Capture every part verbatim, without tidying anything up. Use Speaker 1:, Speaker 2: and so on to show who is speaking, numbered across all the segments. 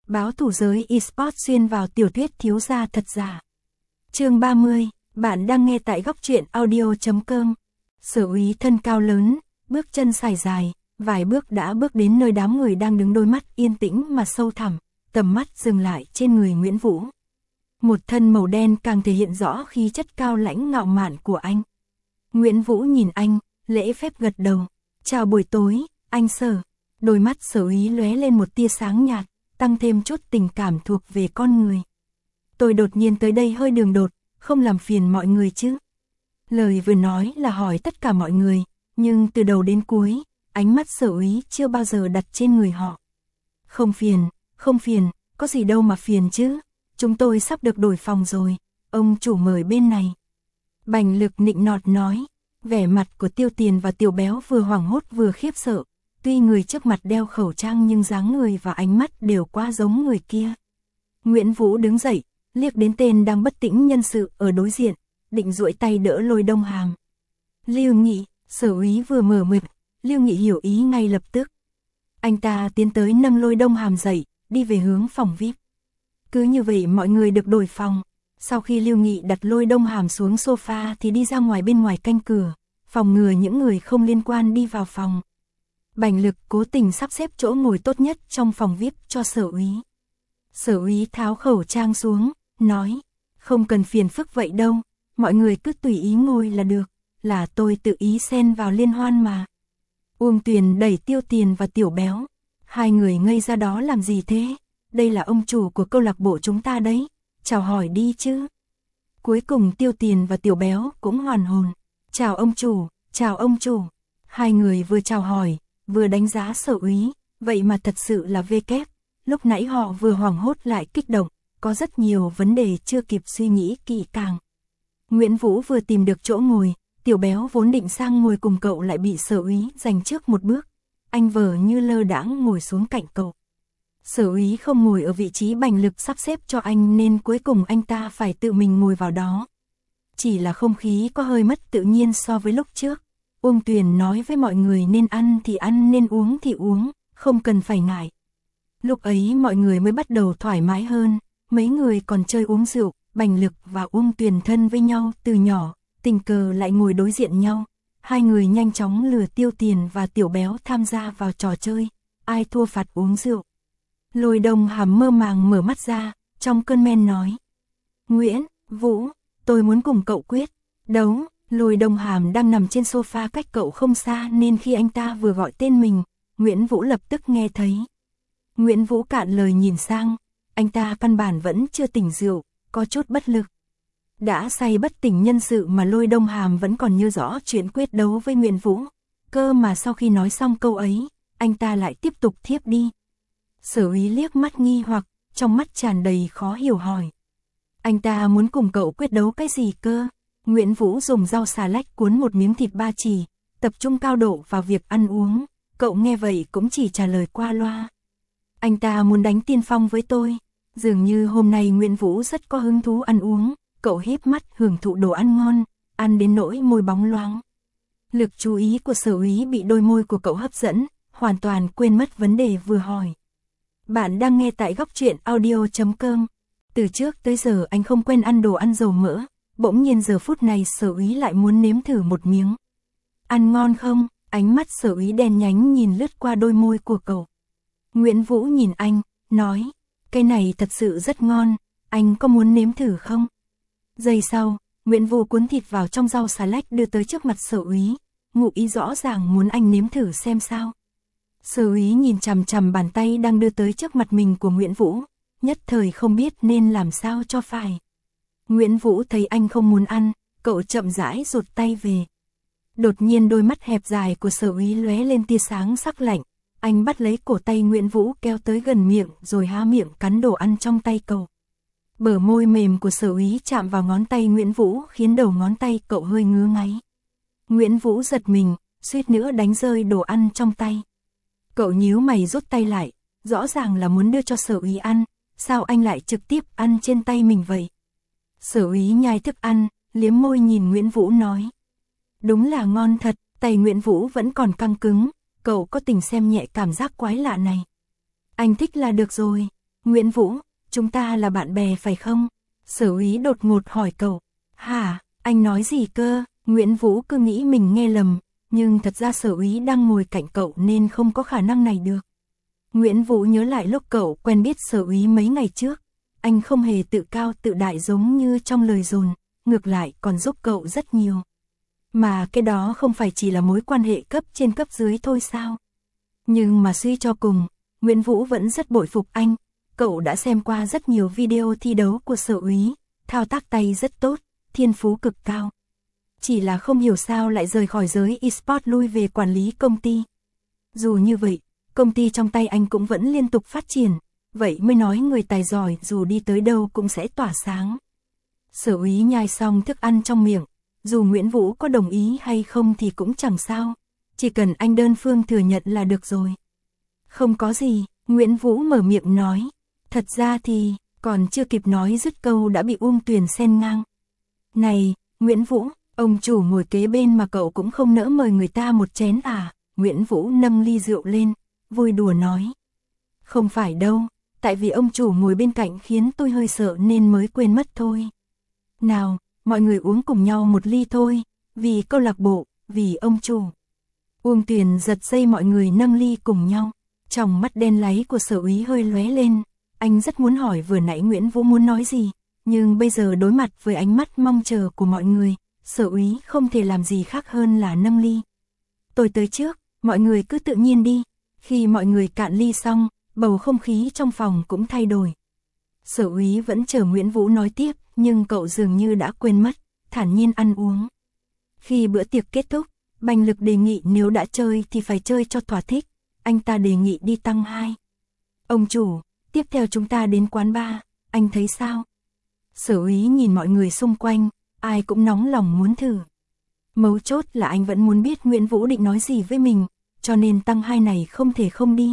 Speaker 1: báo thủ giới eSports xuyên vào tiểu thuyết thiếu gia thật giả. Chương ba mươi, bạn đang nghe tại góc truyện audio chấm com. Sở Úy thân cao lớn, bước chân sải dài, vài bước đã bước đến nơi đám người đang đứng, đôi mắt yên tĩnh mà sâu thẳm, tầm mắt dừng lại trên người Nguyễn Vũ. Một thân màu đen càng thể hiện rõ khí chất cao lãnh ngạo mạn của anh. Nguyễn Vũ nhìn anh, lễ phép gật đầu. Chào buổi tối, anh Sở. Đôi mắt Sở Úy lóe lên một tia sáng nhạt, tăng thêm chút tình cảm thuộc về con người. Tôi đột nhiên tới đây hơi đường đột, không làm phiền mọi người chứ. Lời vừa nói là hỏi tất cả mọi người, nhưng từ đầu đến cuối, ánh mắt Sở Úy chưa bao giờ đặt trên người họ. Không phiền, không phiền, có gì đâu mà phiền chứ. Chúng tôi sắp được đổi phòng rồi, ông chủ mời bên này. Bành Lực nịnh nọt nói, vẻ mặt của Tiêu Tiền và Tiểu Béo vừa hoảng hốt vừa khiếp sợ. Tuy người trước mặt đeo khẩu trang nhưng dáng người và ánh mắt đều quá giống người kia. Nguyễn Vũ đứng dậy, liếc đến tên đang bất tĩnh nhân sự ở đối diện, định duỗi tay đỡ Lôi Đông Hàm. Lưu Nghị, Sở Úy vừa mở miệng, Lưu Nghị hiểu ý ngay lập tức. Anh ta tiến tới nâng Lôi Đông Hàm dậy, đi về hướng phòng vi ai pi. Cứ như vậy mọi người được đổi phòng. Sau khi Lưu Nghị đặt Lôi Đông Hàm xuống sofa thì đi ra ngoài bên ngoài canh cửa, phòng ngừa những người không liên quan đi vào phòng. Bành Lực cố tình sắp xếp chỗ ngồi tốt nhất trong phòng vi ai pi cho Sở Úy. Sở Úy tháo khẩu trang xuống, nói, không cần phiền phức vậy đâu, mọi người cứ tùy ý ngồi là được, là tôi tự ý xen vào liên hoan mà. Uông Tuyền đẩy Tiêu Tiền và Tiểu Béo, hai người ngây ra đó làm gì thế, đây là ông chủ của câu lạc bộ chúng ta đấy, chào hỏi đi chứ. Cuối cùng Tiêu Tiền và Tiểu Béo cũng hoàn hồn, chào ông chủ, chào ông chủ. Hai người vừa chào hỏi, vừa đánh giá Sở Úy, vậy mà thật sự là vê kép. Lúc nãy họ vừa hoảng hốt lại kích động, có rất nhiều vấn đề chưa kịp suy nghĩ kỹ càng. Nguyễn Vũ vừa tìm được chỗ ngồi, Tiểu Béo vốn định sang ngồi cùng cậu lại bị Sở Úy giành trước một bước. Anh vờ như lơ đãng ngồi xuống cạnh cậu. Sở Úy không ngồi ở vị trí Bành Lực sắp xếp cho anh nên cuối cùng anh ta phải tự mình ngồi vào đó. Chỉ là không khí có hơi mất tự nhiên so với lúc trước. Uông Tuyền nói với mọi người nên ăn thì ăn, nên uống thì uống, không cần phải ngại. Lúc ấy mọi người mới bắt đầu thoải mái hơn, mấy người còn chơi uống rượu, Bành Lực và Uông Tuyền thân với nhau từ nhỏ, tình cờ lại ngồi đối diện nhau. Hai người nhanh chóng lừa Tiêu Tiền và Tiểu Béo tham gia vào trò chơi, ai thua phạt uống rượu. Lôi Đông Hàm mơ màng mở mắt ra, trong cơn men nói. Nguyễn, Vũ, tôi muốn cùng cậu quyết đấu. Lôi Đông Hàm đang nằm trên sofa cách cậu không xa nên khi anh ta vừa gọi tên mình, Nguyễn Vũ lập tức nghe thấy. Nguyễn Vũ cạn lời nhìn sang, anh ta căn bản vẫn chưa tỉnh rượu, có chút bất lực. Đã say bất tỉnh nhân sự mà Lôi Đông Hàm vẫn còn nhớ rõ chuyện quyết đấu với Nguyễn Vũ. Cơ mà sau khi nói xong câu ấy, anh ta lại tiếp tục thiếp đi. Sở Úy liếc mắt nghi hoặc, trong mắt tràn đầy khó hiểu hỏi. Anh ta muốn cùng cậu quyết đấu cái gì cơ? Nguyễn Vũ dùng rau xà lách cuốn một miếng thịt ba chỉ, tập trung cao độ vào việc ăn uống. Cậu nghe vậy cũng chỉ trả lời qua loa. Anh ta muốn đánh tiên phong với tôi. Dường như hôm nay Nguyễn Vũ rất có hứng thú ăn uống. Cậu híp mắt hưởng thụ đồ ăn ngon, ăn đến nỗi môi bóng loáng. Lực chú ý của Sở Úy bị đôi môi của cậu hấp dẫn, hoàn toàn quên mất vấn đề vừa hỏi. Bạn đang nghe tại góc truyện audio chấm com. Từ trước tới giờ anh không quen ăn đồ ăn dầu mỡ, bỗng nhiên giờ phút này Sở Úy lại muốn nếm thử một miếng. Ăn ngon không? Ánh mắt Sở Úy đen nhánh nhìn lướt qua đôi môi của cậu. Nguyễn Vũ nhìn anh, nói, cái này thật sự rất ngon, anh có muốn nếm thử không? Giây sau, Nguyễn Vũ cuốn thịt vào trong rau xà lách đưa tới trước mặt Sở Úy, ngụ ý rõ ràng muốn anh nếm thử xem sao. Sở Úy nhìn chằm chằm bàn tay đang đưa tới trước mặt mình của Nguyễn Vũ, nhất thời không biết nên làm sao cho phải. Nguyễn Vũ thấy anh không muốn ăn, cậu chậm rãi rụt tay về. Đột nhiên đôi mắt hẹp dài của Sở Úy lóe lên tia sáng sắc lạnh, anh bắt lấy cổ tay Nguyễn Vũ kéo tới gần miệng rồi há miệng cắn đồ ăn trong tay cậu. Bờ môi mềm của Sở Úy chạm vào ngón tay Nguyễn Vũ khiến đầu ngón tay cậu hơi ngứa ngáy. Nguyễn Vũ giật mình, suýt nữa đánh rơi đồ ăn trong tay. Cậu nhíu mày rút tay lại, rõ ràng là muốn đưa cho Sở Úy ăn, sao anh lại trực tiếp ăn trên tay mình vậy? Sở Úy nhai thức ăn, liếm môi nhìn Nguyễn Vũ nói. Đúng là ngon thật, tay Nguyễn Vũ vẫn còn căng cứng, cậu có tình xem nhẹ cảm giác quái lạ này. Anh thích là được rồi. Nguyễn Vũ, chúng ta là bạn bè phải không? Sở úy đột ngột hỏi cậu. Hả, anh nói gì cơ? Nguyễn Vũ cứ nghĩ mình nghe lầm, nhưng thật ra sở úy đang ngồi cạnh cậu nên không có khả năng này được. Nguyễn Vũ nhớ lại lúc cậu quen biết sở úy mấy ngày trước, anh không hề tự cao tự đại giống như trong lời đồn, ngược lại còn giúp cậu rất nhiều. Mà cái đó không phải chỉ là mối quan hệ cấp trên cấp dưới thôi sao? Nhưng mà suy cho cùng, Nguyễn Vũ vẫn rất bội phục anh, cậu đã xem qua rất nhiều video thi đấu của sở úy, thao tác tay rất tốt, thiên phú cực cao. Chỉ là không hiểu sao lại rời khỏi giới eSport lui về quản lý công ty. Dù như vậy, công ty trong tay anh cũng vẫn liên tục phát triển, vậy mới nói người tài giỏi dù đi tới đâu cũng sẽ tỏa sáng. Sở úy nhai xong thức ăn trong miệng, dù Nguyễn Vũ có đồng ý hay không thì cũng chẳng sao, chỉ cần anh đơn phương thừa nhận là được rồi. Không có gì, Nguyễn Vũ mở miệng nói, thật ra thì, còn chưa kịp nói dứt câu đã bị Uông Tuyền xen ngang. Này, Nguyễn Vũ, ông chủ ngồi kế bên mà cậu cũng không nỡ mời người ta một chén à? Nguyễn Vũ nâng ly rượu lên, vui đùa nói. Không phải đâu, tại vì ông chủ ngồi bên cạnh khiến tôi hơi sợ nên mới quên mất thôi. Nào, mọi người uống cùng nhau một ly thôi, vì câu lạc bộ, vì ông chủ. Uông Tuyền giật dây mọi người nâng ly cùng nhau, trong mắt đen láy của sở úy hơi lóe lên, anh rất muốn hỏi vừa nãy Nguyễn Vũ muốn nói gì, nhưng bây giờ đối mặt với ánh mắt mong chờ của mọi người, sở úy không thể làm gì khác hơn là nâng ly. Tôi tới trước, mọi người cứ tự nhiên đi. Khi mọi người cạn ly xong, bầu không khí trong phòng cũng thay đổi. Sở úy vẫn chờ Nguyễn Vũ nói tiếp, nhưng cậu dường như đã quên mất, thản nhiên ăn uống. Khi bữa tiệc kết thúc, Bành Lực đề nghị nếu đã chơi thì phải chơi cho thỏa thích, anh ta đề nghị đi tăng hai. Ông chủ, tiếp theo chúng ta đến quán bar, anh thấy sao? Sở úy nhìn mọi người xung quanh, ai cũng nóng lòng muốn thử. Mấu chốt là anh vẫn muốn biết Nguyễn Vũ định nói gì với mình, cho nên tăng hai này không thể không đi.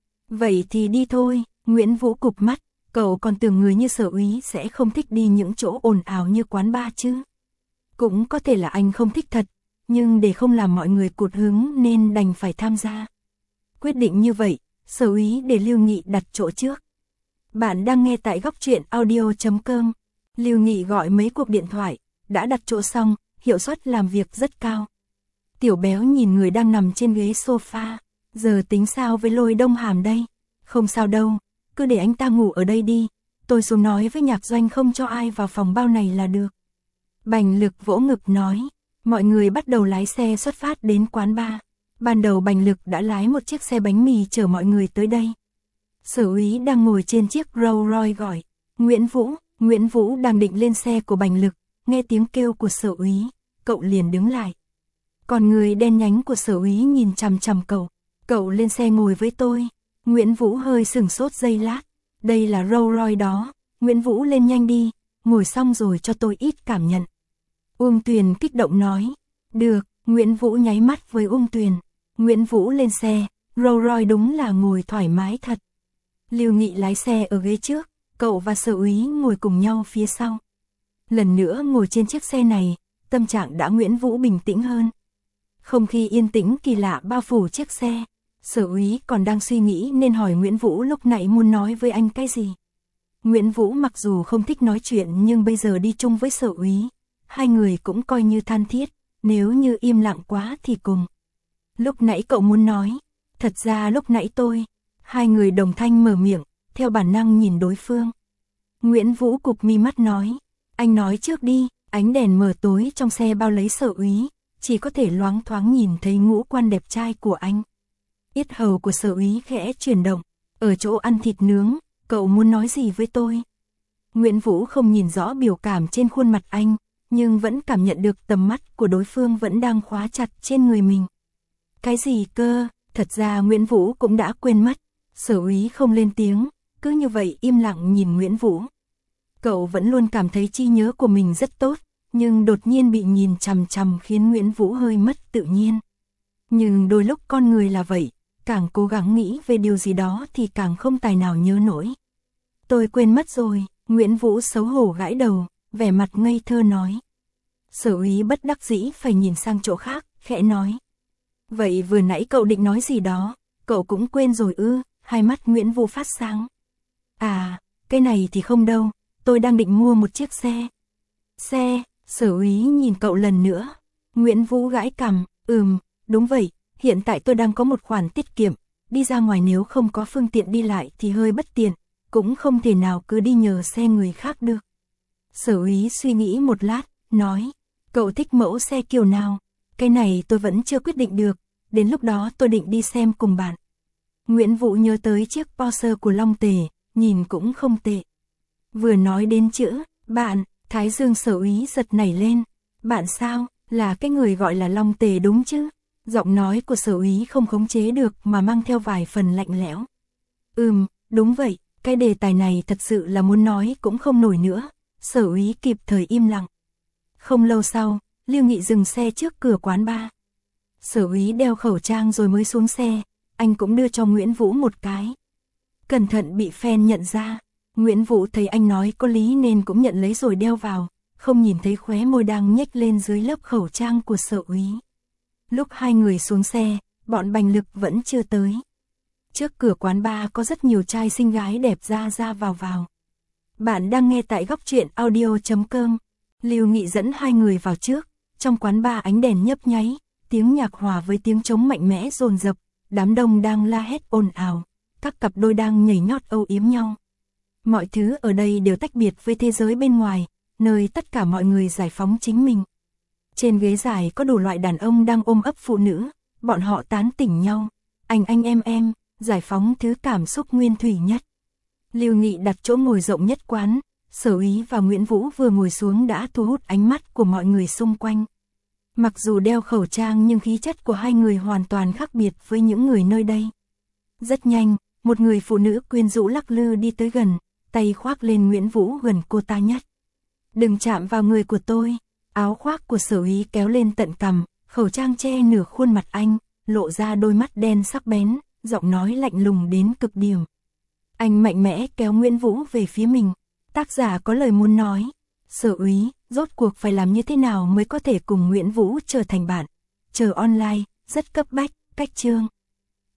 Speaker 1: Vậy thì đi thôi, Nguyễn Vũ cụp mắt, cậu còn tưởng người như sở úy sẽ không thích đi những chỗ ồn ào như quán bar chứ. Cũng có thể là anh không thích thật, nhưng để không làm mọi người cụt hứng nên đành phải tham gia. Quyết định như vậy, sở úy để Lưu Nghị đặt chỗ trước. Bạn đang nghe tại góc truyện audio chấm com. Lưu Nghị gọi mấy cuộc điện thoại, đã đặt chỗ xong, hiệu suất làm việc rất cao. Tiểu Béo nhìn người đang nằm trên ghế sofa, giờ tính sao với Lôi Đông Hàm đây? Không sao đâu, cứ để anh ta ngủ ở đây đi, tôi xuống nói với Nhạc Doanh không cho ai vào phòng bao này là được. Bành Lực vỗ ngực nói, mọi người bắt đầu lái xe xuất phát đến quán bar. Ban đầu Bành Lực đã lái một chiếc xe bánh mì chở mọi người tới đây. Sở úy đang ngồi trên chiếc Rolls Royce gọi, Nguyễn Vũ, Nguyễn Vũ đang định lên xe của Bành Lực, nghe tiếng kêu của sở úy, cậu liền đứng lại. Còn người đen nhánh của sở úy nhìn chằm chằm cậu, cậu lên xe ngồi với tôi. Nguyễn Vũ hơi sửng sốt giây lát, đây là Rolls Royce đó, Nguyễn Vũ lên nhanh đi, ngồi xong rồi cho tôi ít cảm nhận. Uông Tuyền kích động nói, được, Nguyễn Vũ nháy mắt với Uông Tuyền. Nguyễn Vũ lên xe, Rolls Royce đúng là ngồi thoải mái thật. Lưu Nghị lái xe ở ghế trước, cậu và sở úy ngồi cùng nhau phía sau. Lần nữa ngồi trên chiếc xe này, tâm trạng đã Nguyễn Vũ bình tĩnh hơn. Không khí yên tĩnh kỳ lạ bao phủ chiếc xe, sở úy còn đang suy nghĩ nên hỏi Nguyễn Vũ lúc nãy muốn nói với anh cái gì. Nguyễn Vũ mặc dù không thích nói chuyện nhưng bây giờ đi chung với sở úy, hai người cũng coi như thân thiết, nếu như im lặng quá thì cùng. Lúc nãy cậu muốn nói, thật ra lúc nãy tôi, hai người đồng thanh mở miệng, theo bản năng nhìn đối phương. Nguyễn Vũ cụp mi mắt nói, anh nói trước đi, ánh đèn mờ tối trong xe bao lấy sở úy, chỉ có thể loáng thoáng nhìn thấy ngũ quan đẹp trai của anh. Yết hầu của sở úy khẽ chuyển động, ở chỗ ăn thịt nướng, cậu muốn nói gì với tôi? Nguyễn Vũ không nhìn rõ biểu cảm trên khuôn mặt anh, nhưng vẫn cảm nhận được tầm mắt của đối phương vẫn đang khóa chặt trên người mình. Cái gì cơ? Thật ra Nguyễn Vũ cũng đã quên mất, sở úy không lên tiếng, cứ như vậy im lặng nhìn Nguyễn Vũ. Cậu vẫn luôn cảm thấy trí nhớ của mình rất tốt, nhưng đột nhiên bị nhìn chằm chằm khiến Nguyễn Vũ hơi mất tự nhiên. Nhưng đôi lúc con người là vậy, càng cố gắng nghĩ về điều gì đó thì càng không tài nào nhớ nổi. Tôi quên mất rồi, Nguyễn Vũ xấu hổ gãi đầu, vẻ mặt ngây thơ nói. Sở úy bất đắc dĩ phải nhìn sang chỗ khác, khẽ nói. Vậy vừa nãy cậu định nói gì đó, cậu cũng quên rồi ư? Hai mắt Nguyễn Vũ phát sáng. À, cái này thì không đâu, tôi đang định mua một chiếc xe. Xe, Sở Úy nhìn cậu lần nữa. Nguyễn Vũ gãi cằm, ừm, đúng vậy, hiện tại tôi đang có một khoản tiết kiệm, đi ra ngoài nếu không có phương tiện đi lại thì hơi bất tiện, cũng không thể nào cứ đi nhờ xe người khác được. Sở Úy suy nghĩ một lát, nói, cậu thích mẫu xe kiểu nào? Cái này tôi vẫn chưa quyết định được, đến lúc đó tôi định đi xem cùng bạn. Nguyễn Vũ nhớ tới chiếc Porsche của Long Tề, nhìn cũng không tệ. Vừa nói đến chữ, bạn, Thái Dương Sở Úy giật nảy lên. Bạn sao, là cái người gọi là Long Tề đúng chứ? Giọng nói của Sở Úy không khống chế được mà mang theo vài phần lạnh lẽo. Ừm, đúng vậy, cái đề tài này thật sự là muốn nói cũng không nổi nữa. Sở Úy kịp thời im lặng. Không lâu sau, Lưu Nghị dừng xe trước cửa quán bar. Sở Úy đeo khẩu trang rồi mới xuống xe, anh cũng đưa cho Nguyễn Vũ một cái. Cẩn thận bị fan nhận ra. Nguyễn Vũ thấy anh nói có lý nên cũng nhận lấy rồi đeo vào, không nhìn thấy khóe môi đang nhếch lên dưới lớp khẩu trang của Sở Úy. Lúc hai người xuống xe, bọn Bành Lực vẫn chưa tới. Trước cửa quán bar có rất nhiều trai xinh gái đẹp ra ra vào vào. Bạn đang nghe tại góc truyện audio chấm com. Lưu Nghị dẫn hai người vào trước, trong quán bar ánh đèn nhấp nháy, tiếng nhạc hòa với tiếng trống mạnh mẽ dồn dập, đám đông đang la hét ồn ào, các cặp đôi đang nhảy nhót âu yếm nhau. Mọi thứ ở đây đều tách biệt với thế giới bên ngoài, nơi tất cả mọi người giải phóng chính mình. Trên ghế dài có đủ loại đàn ông đang ôm ấp phụ nữ, bọn họ tán tỉnh nhau, anh anh em em, giải phóng thứ cảm xúc nguyên thủy nhất. Lưu Nghị đặt chỗ ngồi rộng nhất quán, Sở Úy và Nguyễn Vũ vừa ngồi xuống đã thu hút ánh mắt của mọi người xung quanh. Mặc dù đeo khẩu trang nhưng khí chất của hai người hoàn toàn khác biệt với những người nơi đây. Rất nhanh, một người phụ nữ quyến rũ lắc lư đi tới gần, tay khoác lên Nguyễn Vũ gần cô ta nhất. Đừng chạm vào người của tôi. Áo khoác của Sở Úy kéo lên tận cằm, khẩu trang che nửa khuôn mặt anh, lộ ra đôi mắt đen sắc bén, giọng nói lạnh lùng đến cực điểm. Anh mạnh mẽ kéo Nguyễn Vũ về phía mình. Tác giả có lời muốn nói. Sở Úy, rốt cuộc phải làm như thế nào mới có thể cùng Nguyễn Vũ trở thành bạn? Chờ online, rất cấp bách, cách chương.